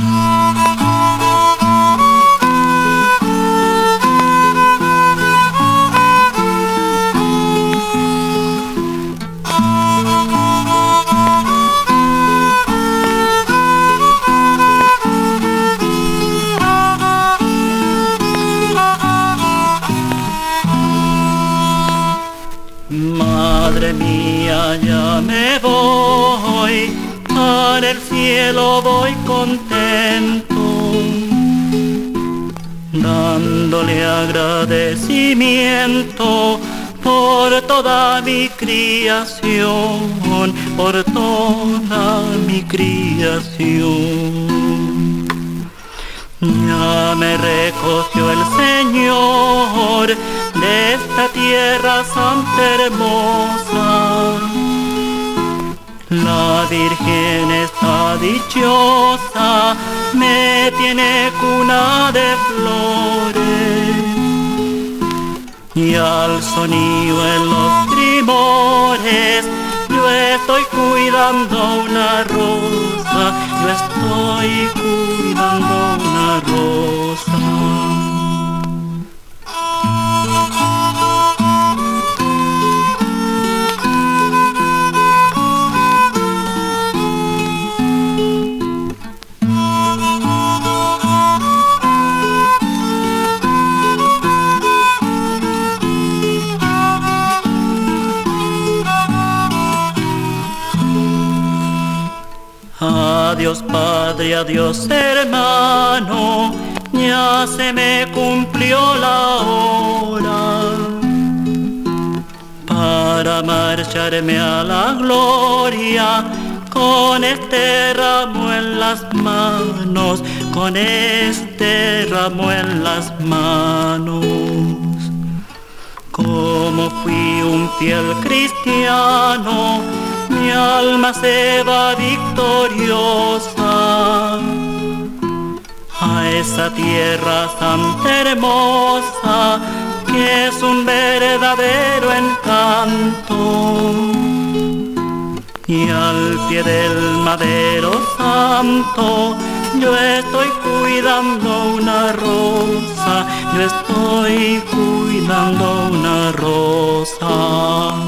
Madre mía, ya me voy, para el cielo voy contento, dándole agradecimiento por toda mi creación, por toda mi creación. Ya me recogió el Señor de esta tierra santa hermosa. La Virgen está dichosa, me tiene cuna de flores. Y al sonido en los primores, yo estoy cuidando una rosa, yo estoy cuidando una rosa. Adiós Padre, adiós hermano, ya se me cumplió la hora para marcharme a la gloria con este ramo en las manos, con este ramo en las manos. Como fui un fiel cristiano, mi alma se va victoriosa a esa tierra santa hermosa que es un verdadero encanto. Y al pie del madero santo yo estoy cuidando una rosa, yo estoy cuidando una rosa.